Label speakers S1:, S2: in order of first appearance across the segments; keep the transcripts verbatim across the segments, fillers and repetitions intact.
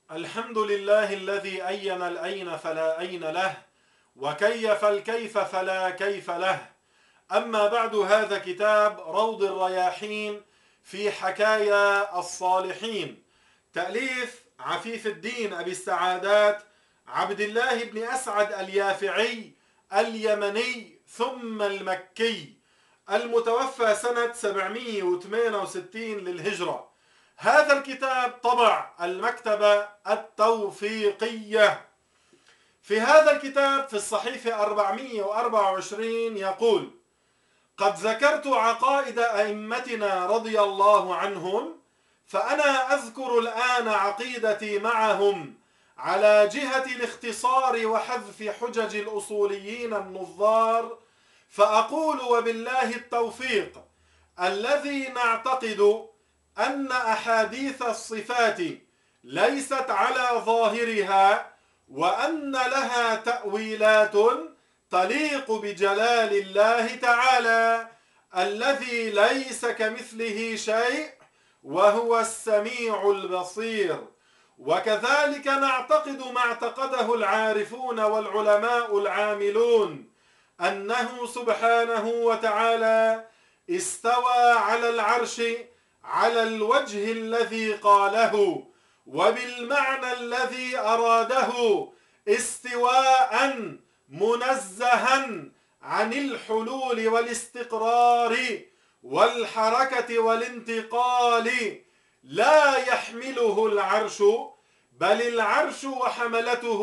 S1: الحمد لله الذي أين الأين فلا أين له، وكيف الكيف فلا كيف له. أما بعد، هذا كتاب روض الرياحين في حكايا الصالحين، تأليف عفيف الدين أبي السعادات عبد الله بن أسعد اليافعي اليمني ثم المكي، المتوفى سنة سبعمائة وثمانية وستين للهجرة. هذا الكتاب طبع المكتبة التوفيقية. في هذا الكتاب في الصحيفة أربعمائة وأربعة وعشرين يقول: قد ذكرت عقائد أئمتنا رضي الله عنهم، فأنا أذكر الآن عقيدتي معهم على جهة الاختصار وحذف حجج الأصوليين النظار، فأقول وبالله التوفيق: الذي نعتقد أن أحاديث الصفات ليست على ظاهرها، وأن لها تأويلات تليق بجلال الله تعالى الذي ليس كمثله شيء وهو السميع البصير. وكذلك نعتقد ما اعتقده العارفون والعلماء العاملون، أنه سبحانه وتعالى استوى على العرش على الوجه الذي قاله وبالمعنى الذي أراده، استواء منزها عن الحلول والاستقرار والحركة والانتقال، لا يحمله العرش، بل العرش وحملته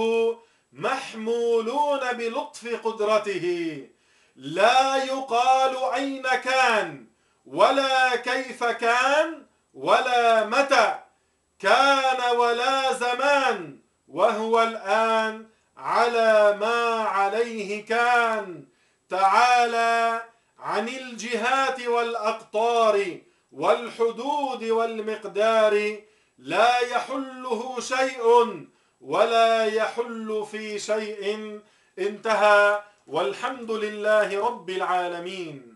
S1: محمولون بلطف قدرته، لا يقال أين كان ولا كيف كان ولا متى كان ولا زمان، وهو الآن على ما عليه كان، تعالى عن الجهات والأقطار والحدود والمقدار، لا يحله شيء ولا يحل في شيء. انتهى، والحمد لله رب العالمين.